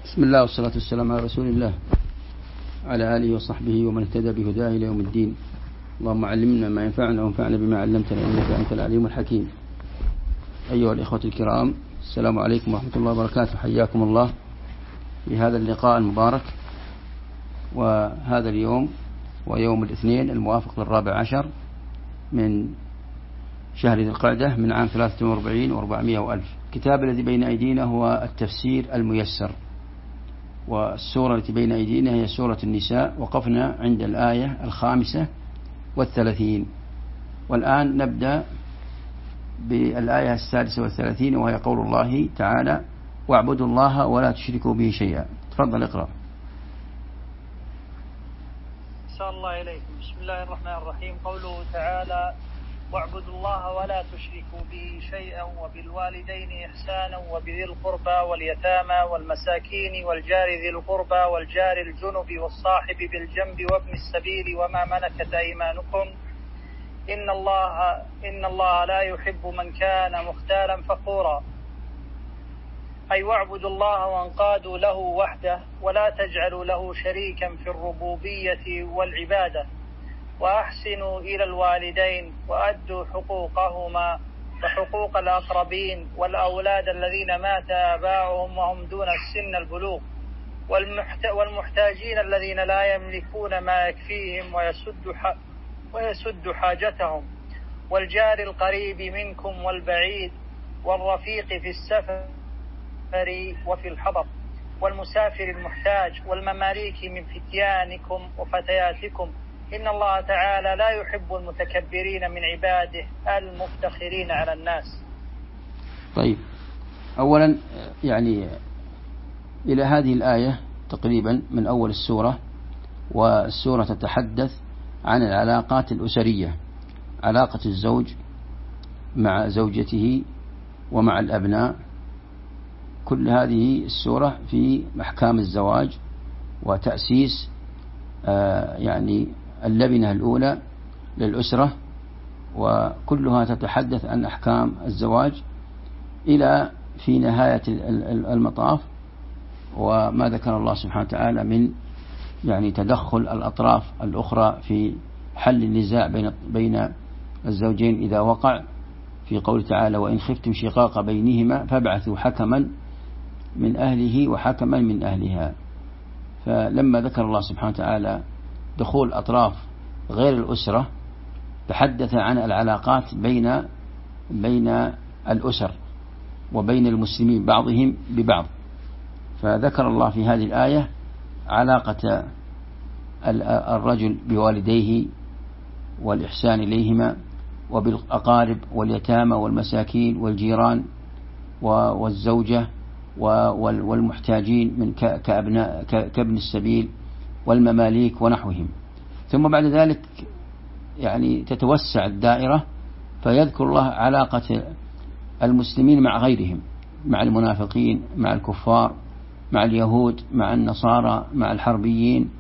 بسم الله والصلاة والسلام على رسول الله على آله وصحبه ومن اهتدى بهداه إلى يوم الدين. اللهم علمنا ما ينفعنا وانفعنا بما علمتنا إنك أنت العليم الحكيم. أيها الإخوة الكرام، السلام عليكم ورحمة الله وبركاته. حياكم الله في هذا اللقاء المبارك، وهذا اليوم ويوم الاثنين الموافق 14 من شهر ذي القعدة من عام 43 و400 وألف. الكتاب الذي بين أيدينا هو التفسير الميسر، والسورة التي بين أيدينا هي سورة النساء. وقفنا عند الآية 35، والآن نبدأ بالآية 36، وهي قول الله تعالى: واعبدوا الله ولا تشركوا به شيئا. تفضل اقرأ. أحسن الله إليكم. بسم الله الرحمن الرحيم. قوله تعالى: واعبدوا الله ولا تشركوا به شيئا وبالوالدين إحسانا وبذي القربى واليتامى والمساكين والجار ذي القربى والجار الجنب والصاحب بالجنب وابن السبيل وما ملكت أيمانكم إن الله لا يحب من كان مختالا فخورا. أي واعبدوا الله وانقادوا له وحده ولا تجعلوا له شريكا في الربوبية والعبادة، وأحسنوا إلى الوالدين وأدوا حقوقهما وحقوق الأقربين والأولاد الذين مات آباؤهم وهم دون السن البلوغ والمحتاجين الذين لا يملكون ما يكفيهم ويسد حاجتهم، والجار القريب منكم والبعيد، والرفيق في السفر وفي الحضر، والمسافر المحتاج، والمماليك من فتيانكم وفتياتكم. إن الله تعالى لا يحب المتكبرين من عباده المفتخرين على الناس. طيب، أولا يعني إلى هذه الآية تقريبا من أول السورة، والسورة تتحدث عن العلاقات الأسرية، علاقة الزوج مع زوجته ومع الأبناء. كل هذه السورة في أحكام الزواج وتأسيس يعني اللبنة الأولى للأسرة، وكلها تتحدث عن أحكام الزواج إلى في نهاية المطاف وما ذكر الله سبحانه وتعالى من يعني تدخل الأطراف الأخرى في حل النزاع بين الزوجين إذا وقع، في قول تعالى: وإن خفتم شقاق بينهما فابعثوا حكما من أهله وحكما من أهلها. فلما ذكر الله سبحانه وتعالى دخول أطراف غير الأسرة تحدث عن العلاقات بين الأسر وبين المسلمين بعضهم ببعض. فذكر الله في هذه الآية علاقة الرجل بوالديه والإحسان إليهما، وبالأقارب واليتامى والمساكين والجيران والزوجة والمحتاجين من كابن السبيل والمماليك ونحوهم. ثم بعد ذلك يعني تتوسع الدائرة، فيذكر الله علاقة المسلمين مع غيرهم، مع المنافقين، مع الكفار، مع اليهود، مع النصارى، مع الحربيين.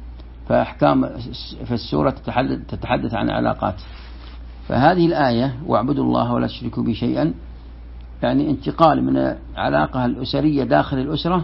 فالسورة تتحدث عن علاقات. فهذه الآية: واعبدوا الله ولا تشركوا به شيئا، يعني انتقال من العلاقة الأسرية داخل الأسرة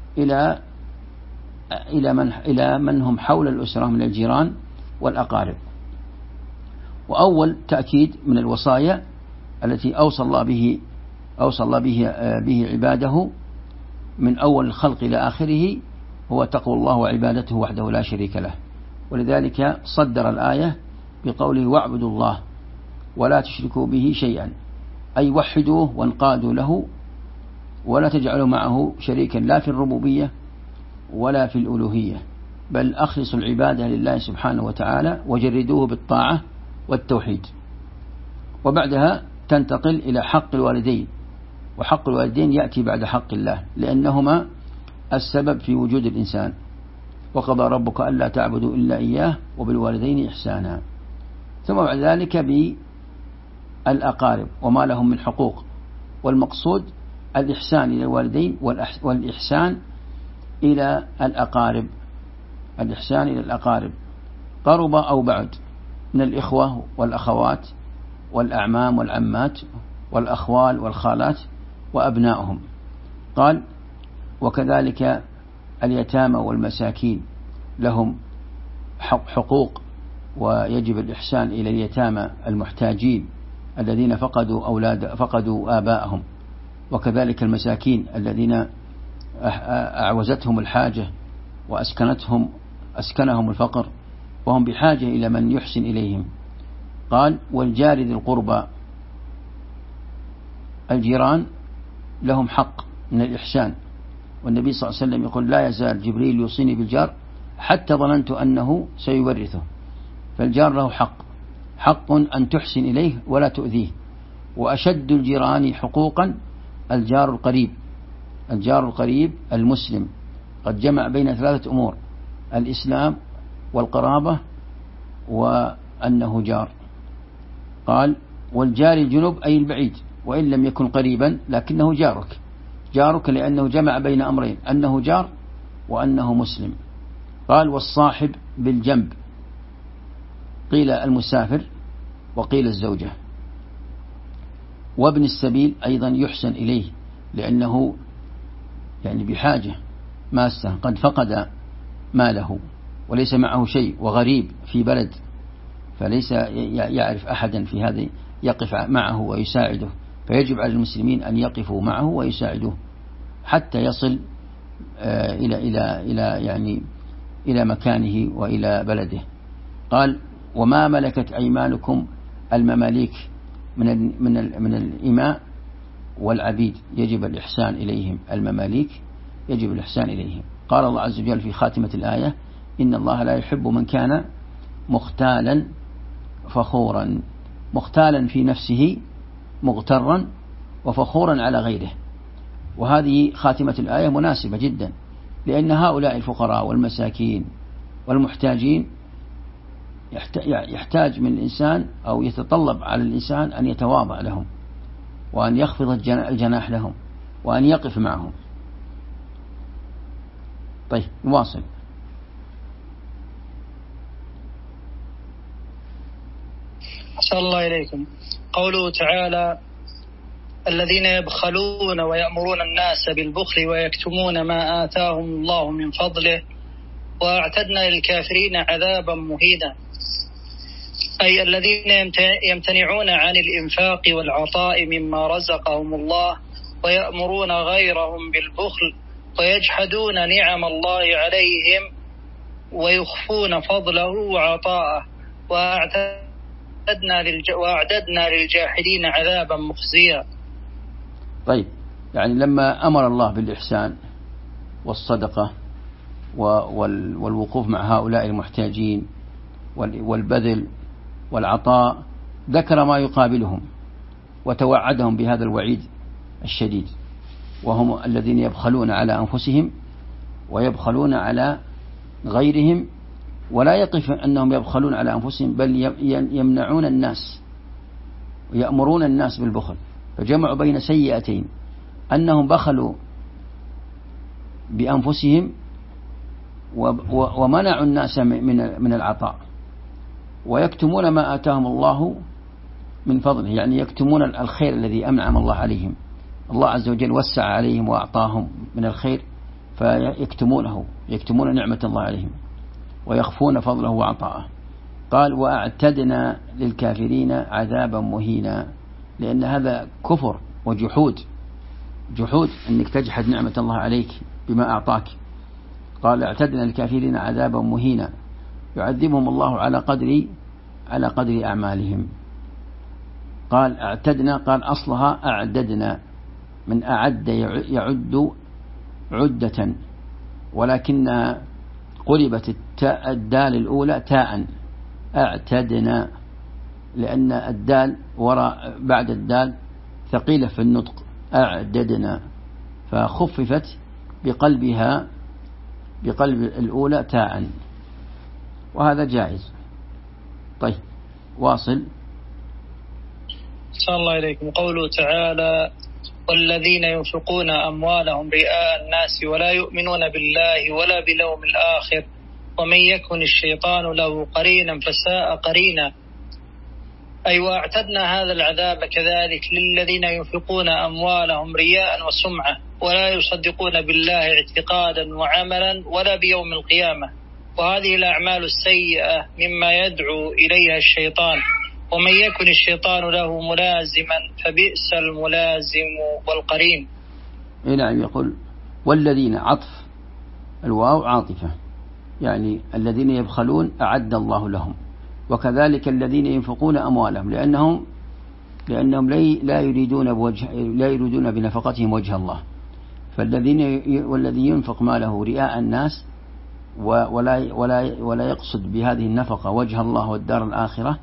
إلى من هم حول الأسرة من الجيران والأقارب. وأول تأكيد من الوصايا التي أوصى الله به عباده من أول الخلق إلى آخره هو تقوى الله وعبادته وحده لا شريك له. ولذلك صدر الآية بقوله: واعبدوا الله ولا تشركوا به شيئا، أي وحدوه وانقادوا له ولا تجعلوا معه شريكا لا في الربوبية ولا في الألوهية، بل أخلصوا العبادة لله سبحانه وتعالى وجردوه بالطاعة والتوحيد. وبعدها تنتقل إلى حق الوالدين، وحق الوالدين يأتي بعد حق الله لأنهما السبب في وجود الإنسان. وقضى ربك ألا تعبدوا إلا إياه وبالوالدين إحسانا. ثم بعد ذلك بالأقارب وما لهم من حقوق، والمقصود الإحسان إلى الوالدين والإحسان إلى الأقارب. الإحسان إلى الأقارب قرب أو بعد، من الإخوة والأخوات والأعمام والعمات والأخوال والخالات وأبنائهم. قال: وكذلك اليتامى والمساكين لهم حقوق، ويجب الإحسان إلى اليتامى المحتاجين الذين فقدوا آباءهم، وكذلك المساكين الذين أعوزتهم الحاجة وأسكنهم الفقر، وهم بحاجة إلى من يحسن إليهم. قال والجار ذي القربى، الجيران لهم حق من الإحسان، والنبي صلى الله عليه وسلم يقول لا يزال جبريل يوصيني بالجار حتى ظننت أنه سيورثه. فالجار له حق أن تحسن إليه ولا تؤذيه. وأشد الجيران حقوقا الجار القريب، الجار القريب المسلم قد جمع بين 3 أمور: الإسلام والقرابة وأنه جار. قال والجار الجنوب أي البعيد، وإن لم يكن قريبا لكنه جارك لأنه جمع بين أمرين: أنه جار وأنه مسلم. قال والصاحب بالجنب، قيل المسافر وقيل الزوجة. وابن السبيل أيضا يحسن إليه لأنه يعني بحاجة ماسة، قد فقد ماله وليس معه شيء، وغريب في بلد فليس يعرف أحدا في هذه يقف معه ويساعده، فيجب على المسلمين أن يقفوا معه ويساعدوه حتى يصل إلى مكانه وإلى بلده. قال وما ملكت أيمانكم، المماليك من الإماء والعبيد يجب الإحسان إليهم، المماليك يجب الإحسان إليهم. قال الله عز وجل في خاتمة الآية إن الله لا يحب من كان مختالا فخورا، مختالا في نفسه مغترا وفخورا على غيره. وهذه خاتمة الآية مناسبة جدا، لأن هؤلاء الفقراء والمساكين والمحتاجين يحتاج من الإنسان أو يتطلب على الإنسان أن يتواضع لهم، وأن يخفض الجناح لهم، وأن يقف معهم. طيب نواصل. أحسن الله إليكم. قوله تعالى الذين يبخلون ويأمرون الناس بالبخل ويكتمون ما آتاهم الله من فضله وأعتدنا للكافرين عذابا مهينا، أي الذين يمتنعون عن الإنفاق والعطاء مما رزقهم الله ويأمرون غيرهم بالبخل ويجحدون نعم الله عليهم ويخفون فضله وعطاءه وأعددنا للجاحدين عذابا مخزيا. طيب يعني لما أمر الله بالإحسان والصدقة والوقوف مع هؤلاء المحتاجين والبذل والعطاء، ذكر ما يقابلهم وتوعدهم بهذا الوعيد الشديد، وهم الذين يبخلون على أنفسهم ويبخلون على غيرهم، ولا يقف أنهم يبخلون على أنفسهم بل يمنعون الناس ويأمرون الناس بالبخل، فجمعوا بين سيئتين: أنهم بخلوا بأنفسهم ومنعوا الناس من العطاء، ويكتمون ما آتاهم الله من فضله، يعني يكتمون الخير الذي أنعم الله عليهم. الله عز وجل وسع عليهم وأعطاهم من الخير فيكتمونه، يكتمون نعمة الله عليهم ويخفون فضله وعطاءه. قال وأعتدنا للكافرين عذابا مهينا، لأن هذا كفر وجحود، جحود أنك تجحد نعمة الله عليك بما أعطاك. قال اعتدنا للكافرين عذابا مهينا، يعذبهم الله على قدر أعمالهم. قال اعتدنا، قال أصلها أعددنا، من أعد يعد عدة، ولكن قلبت الدال الأولى تاء، اعتدنا، لأن الدال وراء بعد الدال ثقيلة في النطق، أعددنا، فخففت بقلب الأولى تاء، وهذا جائز. طيب واصل. صلى الله إليكم. قوله تعالى والذين ينفقون أموالهم رئاء الناس ولا يؤمنون بالله ولا باليوم الآخر ومن يكن الشيطان له قرينا فساء قرينا. أي واعتدنا هذا العذاب كذلك للذين ينفقون أموالهم رياء وسمعة ولا يصدقون بالله اعتقادا وعملا ولا بيوم القيامة، وهذه الأعمال السيئة مما يدعو إليها الشيطان، ومن يكن الشيطان له ملازما فبئس الملازم والقرين. نعم، يقول والذين، عطف الواو عاطفة، يعني الذين يبخلون أعد الله لهم، وكذلك الذين ينفقون أموالهم لأنهم لا يريدون بنفقتهم وجه الله. والذي ينفق ماله رئاء الناس ولا يقصد بهذه النفقة وجه الله والدار الآخرة،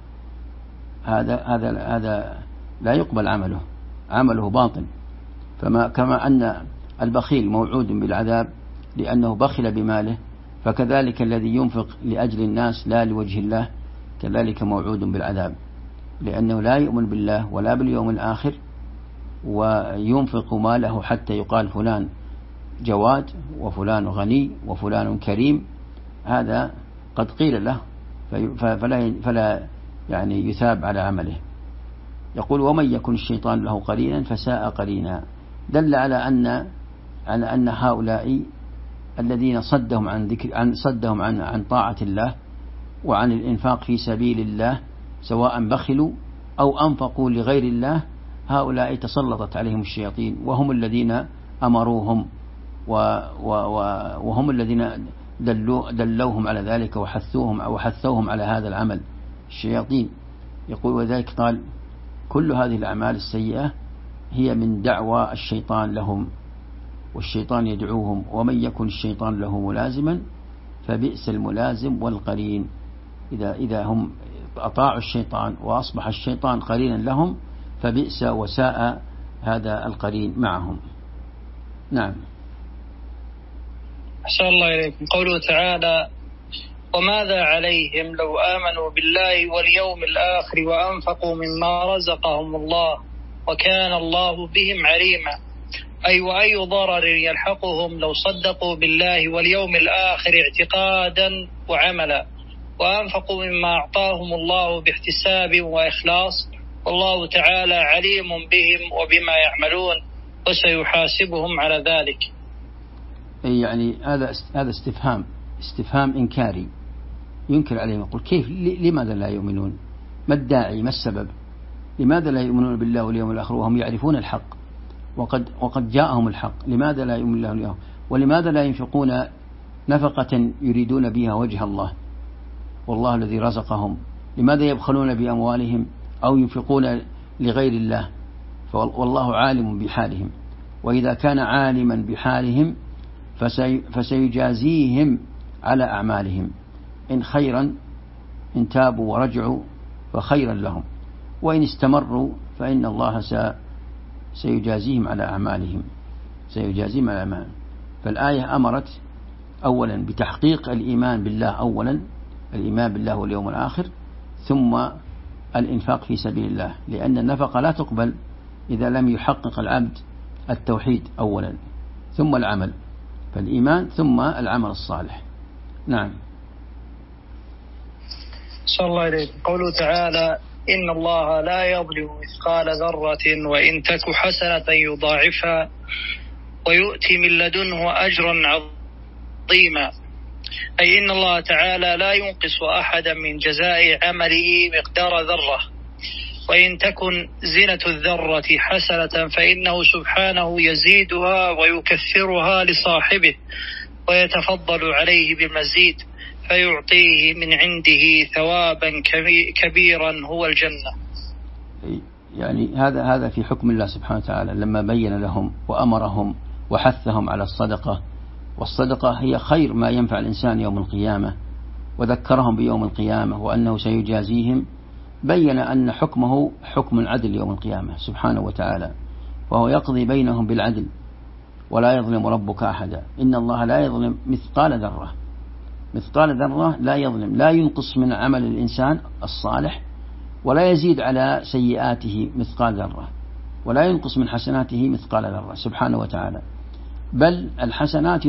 هذا لا يقبل عمله باطل. كما أن البخيل موعود بالعذاب لأنه بخل بماله، فكذلك الذي ينفق لأجل الناس لا لوجه الله كذلك موعود بالعذاب، لأنه لا يؤمن بالله ولا باليوم الآخر، وينفق ماله حتى يقال فلان جواد وفلان غني وفلان كريم. هذا قد قيل له فلا يعني يثاب على عمله. يقول ومن يكن الشيطان له قرينا فساء قرينا، دل على أن هؤلاء الذين صدهم عن طاعة الله وعن الإنفاق في سبيل الله، سواء بخلوا أو أنفقوا لغير الله، هؤلاء تسلطت عليهم الشياطين، وهم الذين أمروهم وهم الذين دلوهم على ذلك وحثوهم على هذا العمل، الشياطين. يقول وذلك قال كل هذه الأعمال السيئة هي من دعوى الشيطان لهم، والشيطان يدعوهم، ومن يكن الشيطان له ملازما فبئس الملازم والقرين. إذا هم أطاعوا الشيطان وأصبح الشيطان قرينا لهم فبئس وساء هذا القرين معهم. نعم. أحسن الله إليكم. قوله تعالى وماذا عليهم لو آمنوا بالله واليوم الآخر وأنفقوا مما رزقهم الله وكان الله بهم عليما، أي وأي ضرر يلحقهم لو صدقوا بالله واليوم الآخر اعتقادا وعملا وأنفقوا مما أعطاهم الله باحتساب وإخلاص، والله تعالى عليم بهم وبما يعملون وسيحاسبهم على ذلك. يعني هذا استفهام إنكاري، ينكر عليهم، يقول كيف، لماذا لا يؤمنون؟ ما الداعي، ما السبب؟ لماذا لا يؤمنون بالله واليوم الآخر وهم يعرفون الحق وقد جاءهم الحق؟ لماذا لا يؤمنون بالله واليوم؟ ولماذا لا ينفقون نفقة يريدون بها وجه الله والله الذي رزقهم؟ لماذا يبخلون بأموالهم أو ينفقون لغير الله؟ والله عالم بحالهم، وإذا كان عالما بحالهم فسيجازيهم على أعمالهم، إن خيرا إن تابوا ورجعوا فخيرا لهم، وإن استمروا فإن الله سيجازيهم على أعمالهم. فالآية أمرت أولا بتحقيق الإيمان بالله، أولا الإيمان بالله واليوم الآخر، ثم الإنفاق في سبيل الله، لأن النفقة لا تقبل إذا لم يحقق العبد التوحيد أولا ثم العمل، فالإيمان ثم العمل الصالح. نعم. صلى الله عليه. قوله تعالى إن الله لا يظلم مثقال ذرة وإن تك حسنة يضاعفها ويؤتي من لدنه أجرا عظيما، أي إن الله تعالى لا ينقص أحدا من جزاء عمله مقدار ذرة، وإن تكن زنة الذرة حسنة فإنه سبحانه يزيدها ويكثرها لصاحبه ويتفضل عليه بالمزيد فيعطيه من عنده ثوابا كبيرا هو الجنة. يعني هذا في حكم الله سبحانه وتعالى لما بين لهم وأمرهم وحثهم على الصدقة، والصدقة هي خير ما ينفع الإنسان يوم القيامة، وذكرهم بيوم القيامة وأنه سيجازيهم، بين أن حكمه حكم العدل يوم القيامة سبحانه وتعالى، وهو يقضي بينهم بالعدل ولا يظلم ربك أحدا. إن الله لا يظلم مثقال ذرة لا يظلم، لا ينقص من عمل الإنسان الصالح ولا يزيد على سيئاته مثقال ذرة، ولا ينقص من حسناته مثقال ذرة سبحانه وتعالى، بل الحسنات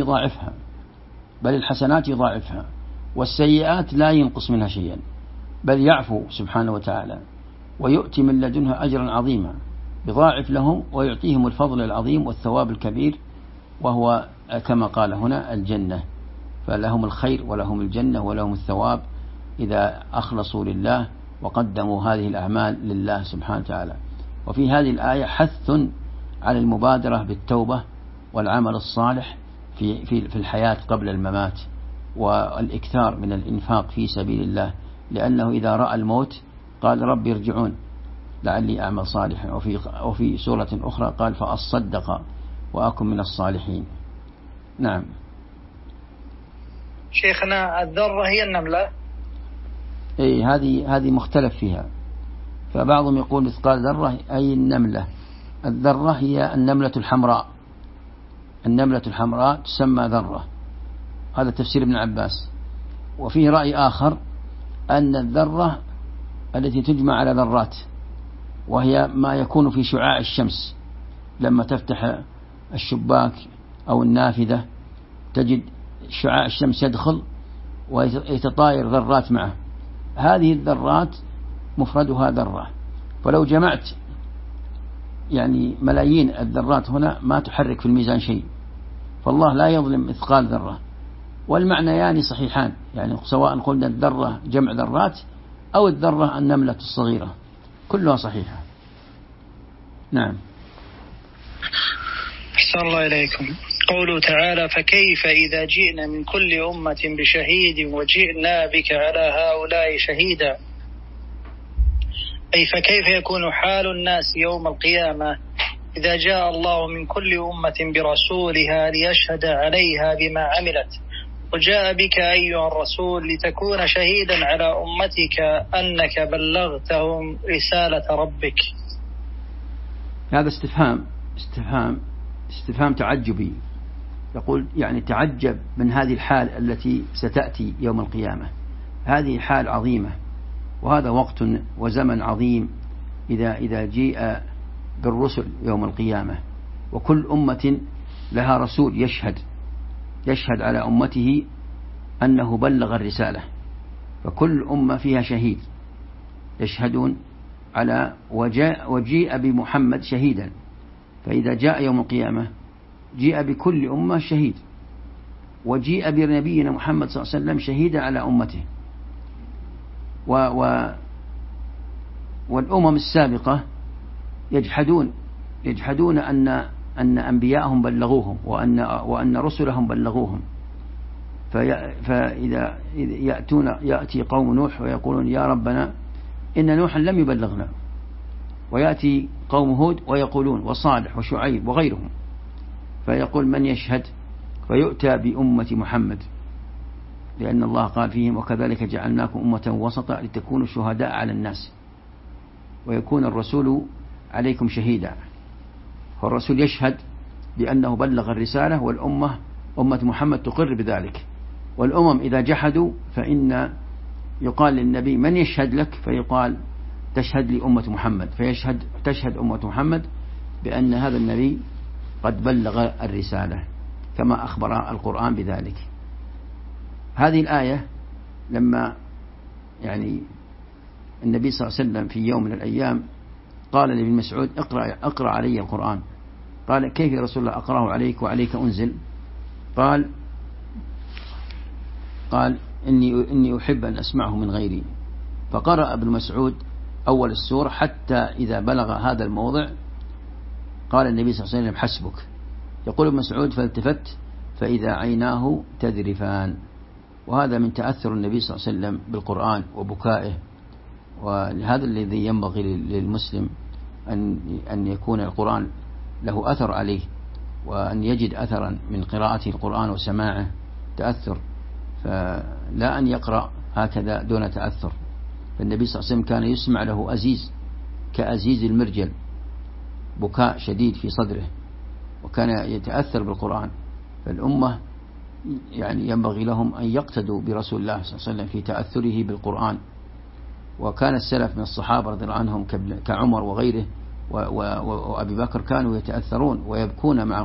يضاعفها والسيئات لا ينقص منها شيئا، بل يعفو سبحانه وتعالى ويؤتي من لدنه أجرا عظيما، يضاعف لهم ويعطيهم الفضل العظيم والثواب الكبير، وهو كما قال هنا الجنة. فلهم الخير ولهم الجنة ولهم الثواب إذا أخلصوا لله وقدموا هذه الأعمال لله سبحانه وتعالى. وفي هذه الآية حث على المبادرة بالتوبة والعمل الصالح في الحياة قبل الممات، والإكثار من الإنفاق في سبيل الله، لأنه إذا رأى الموت قال رب ارجعون لعلي أعمل صالحا. وفي سورة أخرى قال فأصدق وأكن من الصالحين. نعم. شيخنا الذرة هي النملة؟ أي هذه مختلف فيها، فبعضهم يقول مثقال ذرة أي النملة. الذرة هي النملة الحمراء، النملة الحمراء تسمى ذرة، هذا تفسير ابن عباس. وفيه رأي آخر أن الذرة التي تجمع على ذرات، وهي ما يكون في شعاع الشمس، لما تفتح الشباك أو النافذة تجد شعاع الشمس يدخل ويتطاير ذرات معه، هذه الذرات مفردها ذرة. فلو جمعت يعني ملايين الذرات هنا ما تحرك في الميزان شيء، فالله لا يظلم مثقال ذرة. والمعنيان صحيحان، يعني سواء قلنا الذرة جمع ذرات أو الذرة النملة الصغيرة، كلها صحيحة. نعم. أحسن الله إليكم. قوله تعالى فكيف إذا جئنا من كل أمة بشهيد وجئنا بك على هؤلاء شهيدا، أي فكيف يكون حال الناس يوم القيامة إذا جاء الله من كل أمة برسولها ليشهد عليها بما عملت، وجاء بك أيها الرسول لتكون شهيدا على أمتك أنك بلغتهم رسالة ربك. هذا استفهام تعجبي، يقول يعني تعجب من هذه الحال التي ستأتي يوم القيامة. هذه حال عظيمة، وهذا وقت وزمن عظيم إذا جيء بالرسل يوم القيامة، وكل أمة لها رسول يشهد على أمته أنه بلغ الرسالة، فكل أمة فيها شهيد يشهدون على وجيء بمحمد شهيدا. فإذا جاء يوم القيامة جيء بكل أمة شهيد، وجيء بنبينا محمد صلى الله عليه وسلم شهيدا على أمته. والأمم السابقة يجحدون أن أنبياءهم بلغوهم وأن رسلهم بلغوهم. فإذا يأتي قوم نوح ويقولون يا ربنا إن نوحا لم يبلغنا، ويأتي قوم هود ويقولون وصالح وشعيب وغيرهم، فيقول من يشهد؟ فيؤتى بأمة محمد، لأن الله قال فيهم وكذلك جعلناكم أمة وسطا لتكونوا شهداء على الناس ويكون الرسول عليكم شهيدا. فالرسول يشهد بأنه بلغ الرسالة، والأمة أمة محمد تقر بذلك. والأمم إذا جحدوا فإن يقال للنبي من يشهد لك؟ فيقال تشهد لي أمة محمد، تشهد أمة محمد بأن هذا النبي قد بلغ الرسالة كما أخبر القرآن بذلك. هذه الآية لما يعني النبي صلى الله عليه وسلم في يوم من الأيام قال لابن مسعود اقرأ علي القرآن، قال كيف يا رسول الله أقرأه عليك وعليك أنزل؟ قال إني أحب أن أسمعه من غيري. فقرأ ابن مسعود أول السورة حتى إذا بلغ هذا الموضع قال النبي صلى الله عليه وسلم حسبك. يقول ابن مسعود فالتفت فإذا عيناه تذرفان، وهذا من تأثر النبي صلى الله عليه وسلم بالقرآن وبكائه. ولهذا الذي ينبغي للمسلم أن يكون القرآن له أثر عليه، وأن يجد أثرا من قراءته القرآن وسماعه تأثر، فلا أن يقرأ هكذا دون تأثر. فالنبي صلى الله عليه وسلم كان يسمع له أزيز كأزيز المرجل، بكاء شديد في صدره، وكان يتأثر بالقرآن. فالأمة يعني ينبغي لهم أن يقتدوا برسول الله صلى الله عليه وسلم في تأثره بالقرآن. وكان السلف من الصحابة رضي الله عنهم كعمر وغيره وأبي بكر كانوا يتأثرون ويبكون مع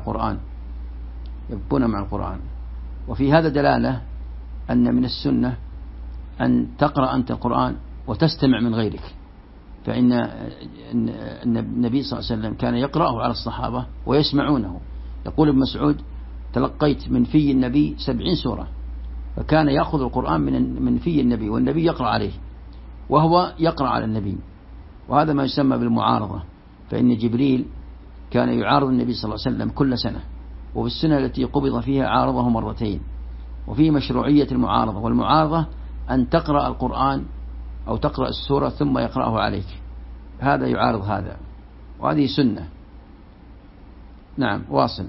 القرآن. وفي هذا دلالة أن من السنة أن تقرأ أنت القرآن وتستمع من غيرك، فإن النبي صلى الله عليه وسلم كان يقرأه على الصحابة ويسمعونه. يقول ابن مسعود: تلقيت من في النبي 70 سورة، فكان يأخذ القرآن من في النبي والنبي يقرأ عليه وهو يقرأ على النبي. وهذا ما يسمى بالمعارضة، فإن جبريل كان يعارض النبي صلى الله عليه وسلم كل سنة، وفي السنة التي قبض فيها عارضه مرتين. وفي مشروعية المعارضة، والمعارضة أن تقرأ القرآن أو تقرأ السورة ثم يقرأه عليك، هذا يعارض هذا، وهذه سنة. نعم، واصل.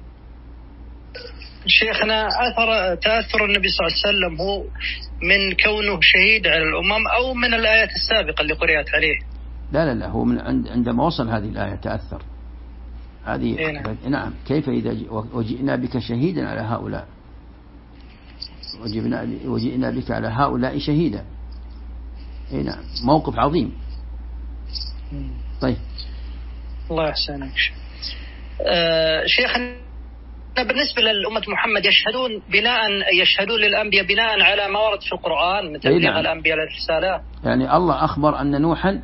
شيخنا، تأثر النبي صلى الله عليه وسلم هو من كونه شهيد على الأمم أو من الآيات السابقة اللي قرأت عليه؟ لا، هو من عندما وصل هذه الآية تأثر. هذه نعم. كيف إذا وجئنا بك شهيدا على هؤلاء، وجئنا بك على هؤلاء شهيدا. نعم، موقف عظيم. طيب، الله يحسنك. شيخنا، بالنسبة للأمة محمد يشهدون للأنبياء بناء على ما ورد في القرآن من تبليغ الأنبياء للرسالة. يعني الله أخبر أن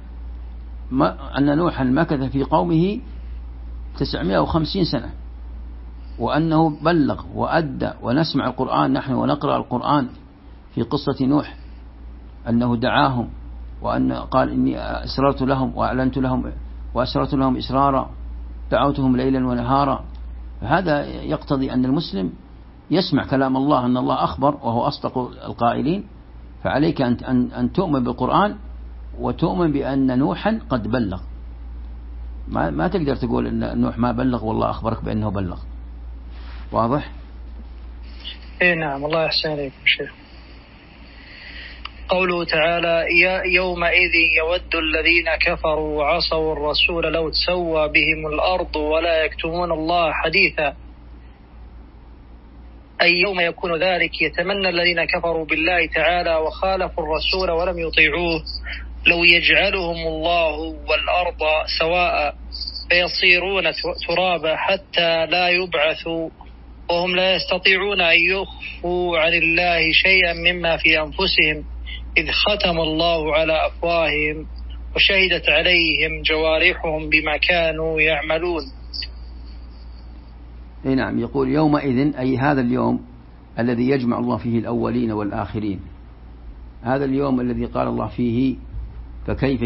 نوحا مكث في قومه 950 سنة، وأنه بلغ وأدى، ونسمع القرآن نحن ونقرأ القرآن في قصة نوح، أنه دعاهم وأن قال: إني أسررت لهم وأعلنت لهم وأسررت لهم إسرارا، دعوتهم ليلا ونهارا. هذا يقتضي أن المسلم يسمع كلام الله، أن الله أخبر وهو أصدق القائلين. فعليك أن تؤمن بالقرآن وتؤمن بأن نوحا قد بلغ. ما تقدر تقول أن نوح ما بلغ والله أخبرك بأنه بلغ. واضح؟ نعم، الله يحسن عليكم شيخ. قوله تعالى: يومئذ يود الذين كفروا وعصوا الرسول لو تسوى بهم الأرض ولا يكتمون الله حديثا. أي يوم يكون ذلك يتمنى الذين كفروا بالله تعالى وخالفوا الرسول ولم يطيعوه لو يجعلهم الله والأرض سواء فيصيرون ترابا حتى لا يبعثوا، وهم لا يستطيعون أن يخفوا عن الله شيئا مما في أنفسهم، إذ ختم الله على أفواههم وشهدت عليهم جوارحهم بما كانوا يعملون. نعم، يقول يومئذ أي هذا اليوم الذي يجمع الله فيه الأولين والآخرين، هذا اليوم الذي قال الله فيه: فكيف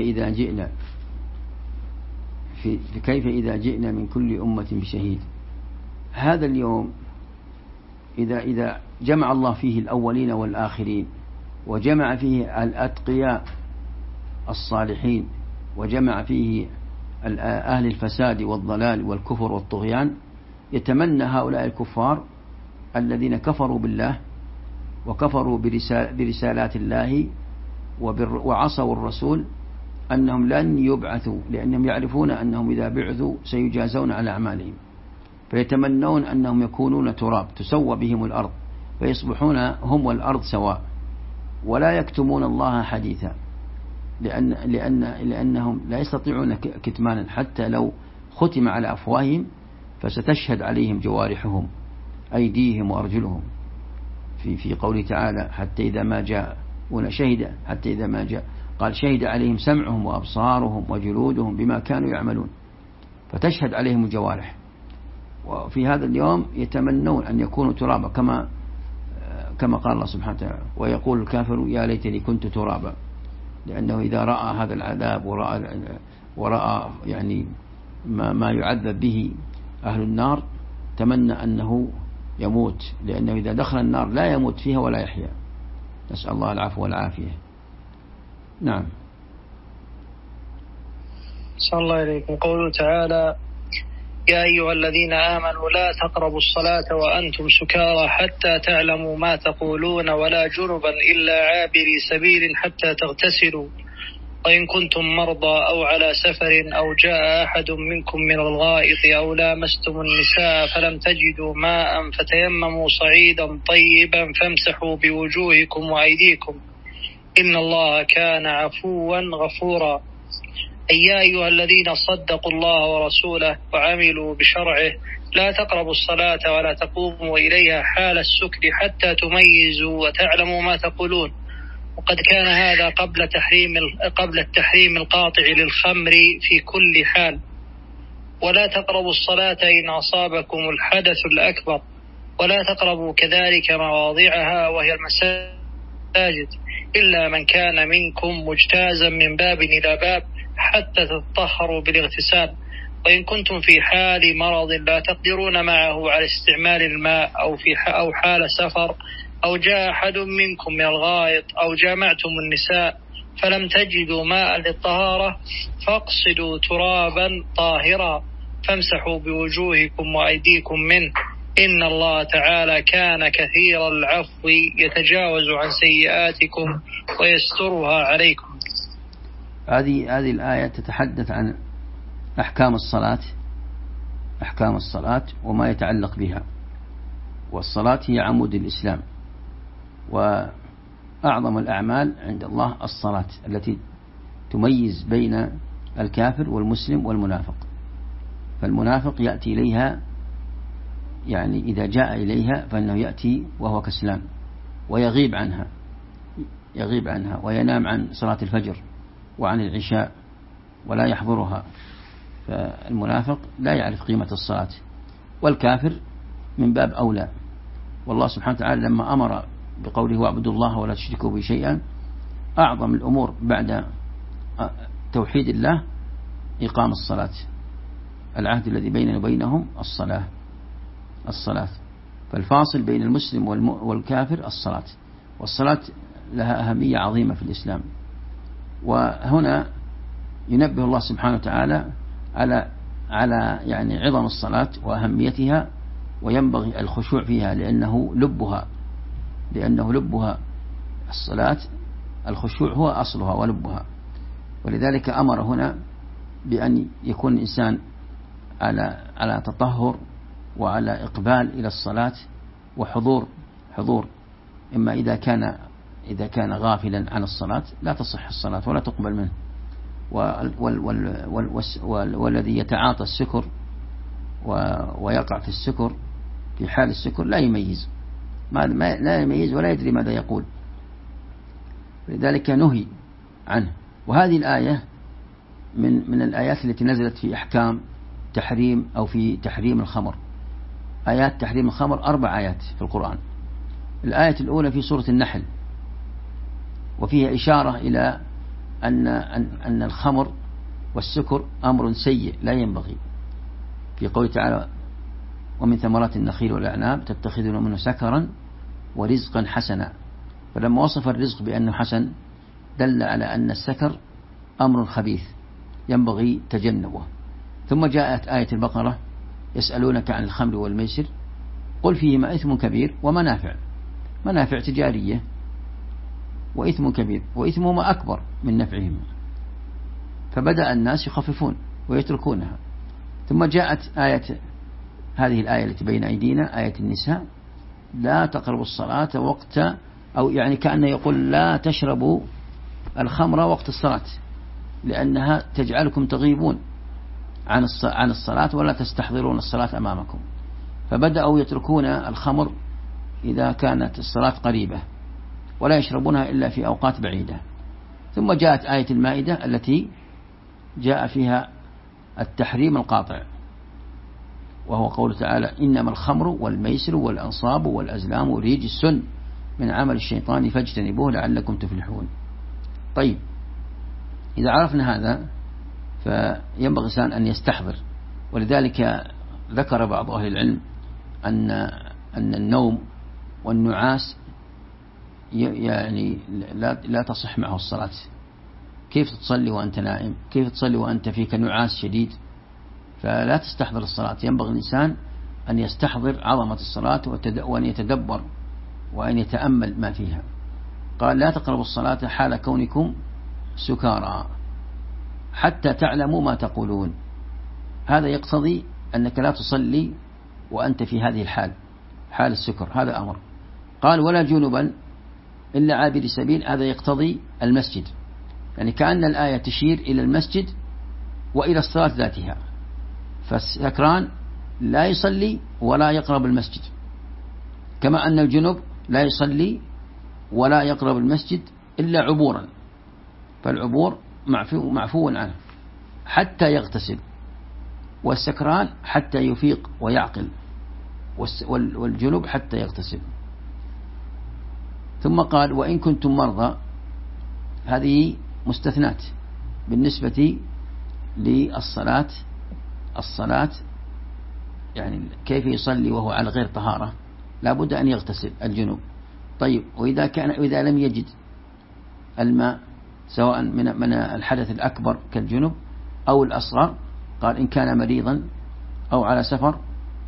إذا جئنا من كل أمة بشهيد. هذا اليوم إذا جمع الله فيه الأولين والآخرين، وجمع فيه الأتقياء الصالحين، وجمع فيه أهل الفساد والضلال والكفر والطغيان، يتمنى هؤلاء الكفار الذين كفروا بالله وكفروا برسالات الله وعصوا الرسول أنهم لن يبعثوا، لأنهم يعرفون أنهم إذا بعثوا سيجازون على أعمالهم، فيتمنون أنهم يكونون تراب تسوى بهم الأرض فيصبحون هم والأرض سواء، ولا يكتمون الله حديثا، لأنهم لا يستطيعون كتمانا، حتى لو ختم على أفواههم فستشهد عليهم جوارحهم أيديهم وأرجلهم في قوله تعالى: حتى إذا ما جاء ونشهد، حتى إذا ما جاء قال: شهد عليهم سمعهم وأبصارهم وجلودهم بما كانوا يعملون، فتشهد عليهم الجوارح. وفي هذا اليوم يتمنون أن يكونوا ترابا، كما قال الله سبحانه وتعالى: ويقول الكافر يا ليتني كنت ترابا، لأنه إذا رأى هذا العذاب ورأى يعني ما يعذب به أهل النار تمنى أنه يموت، لأنه إذا دخل النار لا يموت فيها ولا يحيا، نسأل الله العفو والعافية. نعم. صلى الله عليكم. قوله تعالى: يا أيها الذين آمنوا لا تقربوا الصلاة وأنتم سكارى حتى تعلموا ما تقولون ولا جنبا إلا عابري سبيل حتى تغتسلوا، وإن كنتم مرضى أو على سفر أو جاء أحد منكم من الغائط أو لامستم النساء فلم تجدوا ماء فتيمموا صعيدا طيبا فامسحوا بوجوهكم وأيديكم إن الله كان عفوا غفورا. أي يا أيها الذين صدقوا الله ورسوله وعملوا بشرعه لا تقربوا الصلاة ولا تقوموا إليها حال السكر حتى تميزوا وتعلموا ما تقولون، وقد كان هذا قبل التحريم القاطع للخمر في كل حال. ولا تقربوا الصلاة إن أصابكم الحدث الأكبر، ولا تقربوا كذلك مواضعها وهي المساجد إلا من كان منكم مجتازا من باب إلى باب حتى تطهروا بالاغتسال، وإن كنتم في حال مرض لا تقدرون معه على استعمال الماء أو حال سفر، أو جاء أحد منكم من الغائط أو جامعتم النساء فلم تجدوا ماء للطهارة فاقصدوا ترابا طاهرا فامسحوا بوجوهكم وأيديكم منه، إن الله تعالى كان كثير العفو يتجاوز عن سيئاتكم ويسترها عليكم. هذه الآية تتحدث عن أحكام الصلاة وما يتعلق بها. والصلاة هي عمود الإسلام، وأعظم الأعمال عند الله الصلاة التي تميز بين الكافر والمسلم والمنافق. فالمنافق يأتي إليها، يعني إذا جاء إليها فإنه يأتي وهو كسلان ويغيب عنها وينام عن صلاة الفجر وعن العشاء ولا يحضرها. فالمنافق لا يعرف قيمة الصلاة، والكافر من باب أولى. والله سبحانه وتعالى لما أمر بقوله واعبدوا الله ولا تشركوا به شيئا، أعظم الأمور بعد توحيد الله إقام الصلاة. العهد الذي بيننا وبينهم الصلاة. فالفاصل بين المسلم والكافر الصلاة، والصلاة لها أهمية عظيمة في الإسلام. وهنا ينبه الله سبحانه وتعالى على يعني عظم الصلاة وأهميتها، وينبغي الخشوع فيها لأنه لبها الصلاة. الخشوع هو أصلها ولبها، ولذلك أمر هنا بأن يكون الإنسان على تطهر وعلى إقبال إلى الصلاة وحضور. إما إذا كان غافلا عن الصلاة لا تصح الصلاة ولا تقبل منه. والذي يتعاطى السكر ويقع في السكر في حال السكر لا يميز ولا يدري ماذا يقول، لذلك نهي عنه. وهذه الآية من الآيات التي نزلت في أحكام تحريم أو في تحريم الخمر. آيات تحريم الخمر 4 آيات في القرآن. الآية الأولى في سورة النحل، وفيها إشارة إلى أن الخمر والسكر أمر سيء لا ينبغي، في قوله تعالى ومن ثمرات النخيل والأعناب تتخذون منه سكرا ورزقا حسنا. فلما وصف الرزق بأنه حسن دل على أن السكر أمر خبيث ينبغي تجنبه. ثم جاءت آية البقرة يسألونك عن الخمر والميسر قل فيهما إثم كبير ومنافع تجارية، وإثم كبير وإثمهما أكبر من نفعهما، فبدأ الناس يخففون ويتركونها. ثم جاءت هذه الآية التي بين أيدينا، آية النساء، لا تقربوا الصلاة وقت، أو يعني كأنه يقول لا تشربوا الخمر وقت الصلاة لأنها تجعلكم تغيبون عن الصلاة ولا تستحضرون الصلاة أمامكم. فبدأوا يتركون الخمر إذا كانت الصلاة قريبة ولا يشربونها إلا في أوقات بعيدة. ثم جاءت آية المائدة التي جاء فيها التحريم القاطع، وهو قوله تعالى إنما الخمر والميسر والأنصاب والأزلام رجس من عمل الشيطان فاجتنبوه لعلكم تفلحون. طيب، إذا عرفنا هذا فينبغي الإنسان أن يستحضر. ولذلك ذكر بعض أهل العلم أن النوم والنعاس يعني لا تصح معه الصلاة. كيف تصلي وأنت نائم؟ كيف تصلي وأنت فيك نعاس شديد؟ فلا تستحضر الصلاة. ينبغي الإنسان أن يستحضر عظمة الصلاة وأن يتدبر وأن يتأمل ما فيها. قال لا تقربوا الصلاة حال كونكم سكارى حتى تعلموا ما تقولون. هذا يقتضي أنك لا تصلي وأنت في هذه الحال، حال السكر، هذا أمر. قال ولا جنبا إلا عابر سبيل، هذا يقتضي المسجد، يعني كأن الآية تشير إلى المسجد وإلى الصلاة ذاتها. فالسكران لا يصلي ولا يقرب المسجد، كما أن الجنب لا يصلي ولا يقرب المسجد إلا عبورا، فالعبور معفو عنه حتى يغتسل، والسكران حتى يفيق ويعقل، والجنوب حتى يغتسل. ثم قال وإن كنتم مرضى، هذه مستثنات بالنسبة للصلاة. الصلاة يعني كيف يصلي وهو على غير طهارة؟ لا بد أن يغتسل الجنوب. طيب وإذا لم يجد الماء سواء من الحدث الأكبر كالجنوب أو الأصغر، قال إن كان مريضا أو على سفر،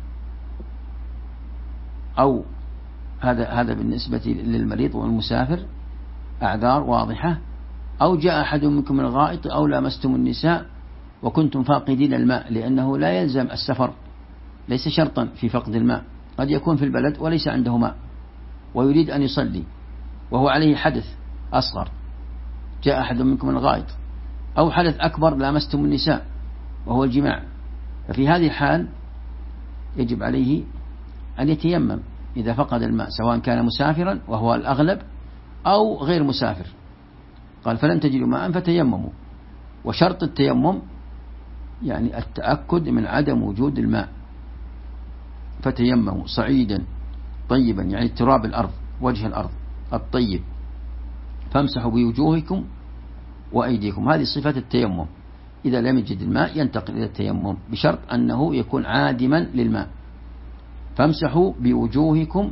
أو هذا بالنسبة للمريض والمسافر أعذار واضحة، أو جاء أحد منكم من الغائط أو لامستم النساء وكنتم فاقدين الماء، لأنه لا يلزم السفر، ليس شرطا في فقد الماء، قد يكون في البلد وليس عنده ماء ويريد أن يصلي وهو عليه حدث أصغر، جاء أحد منكم من الغائط، أو حدث أكبر لامستم النساء وهو الجماع، ففي هذه الحال يجب عليه أن يتيمم إذا فقد الماء، سواء كان مسافرا وهو الأغلب أو غير مسافر. قال فلن تجدوا ماء فتيمموا، وشرط التيمم يعني التأكد من عدم وجود الماء، فتيمموا صعيدا طيبا يعني تراب الأرض، وجه الأرض الطيب، فامسحوا بوجوهكم وأيديكم. هذه صفة التيمم. إذا لم يجد الماء ينتقل إلى التيمم بشرط أنه يكون عادما للماء. فامسحوا بوجوهكم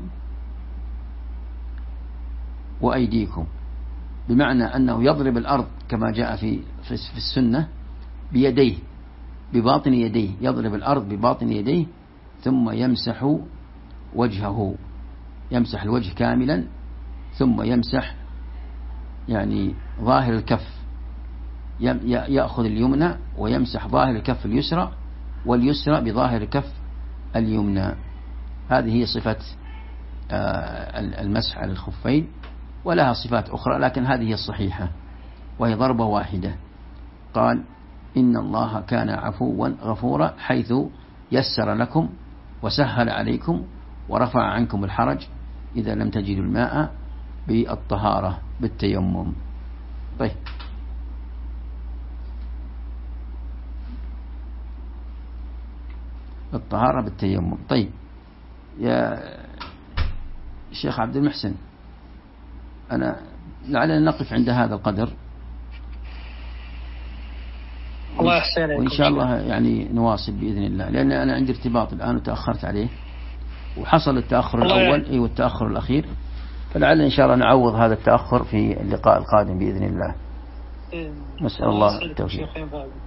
وأيديكم، بمعنى أنه يضرب الأرض كما جاء في السنة بيديه، بباطن يديه، يضرب الأرض بباطن يديه، ثم يمسح وجهه، يمسح الوجه كاملا، ثم يمسح يعني ظاهر الكف، يأخذ اليمنى ويمسح ظاهر الكف اليسرى، واليسرى بظاهر الكف اليمنى. هذه هي صفة المسح على الخفين، ولها صفات أخرى لكن هذه هي الصحيحة، وهي ضربة واحدة. قال إن الله كان عفوا غفورا، حيث يسر لكم وسهل عليكم ورفع عنكم الحرج إذا لم تجدوا الماء بالطهارة بالتيمم. طيب الطهارة بالتيمم. طيب يا شيخ عبد المحسن، أنا لعلنا نقف عند هذا القدر، الله يحسن عليكم، وإن شاء الله يعني نواصل بإذن الله، لأن أنا عندي ارتباط الآن وتأخرت عليه، وحصل التأخر الأول والتأخر الأخير، فلعل إن شاء الله نعوض هذا التأخر في اللقاء القادم بإذن الله. نسأل الله التوفيق.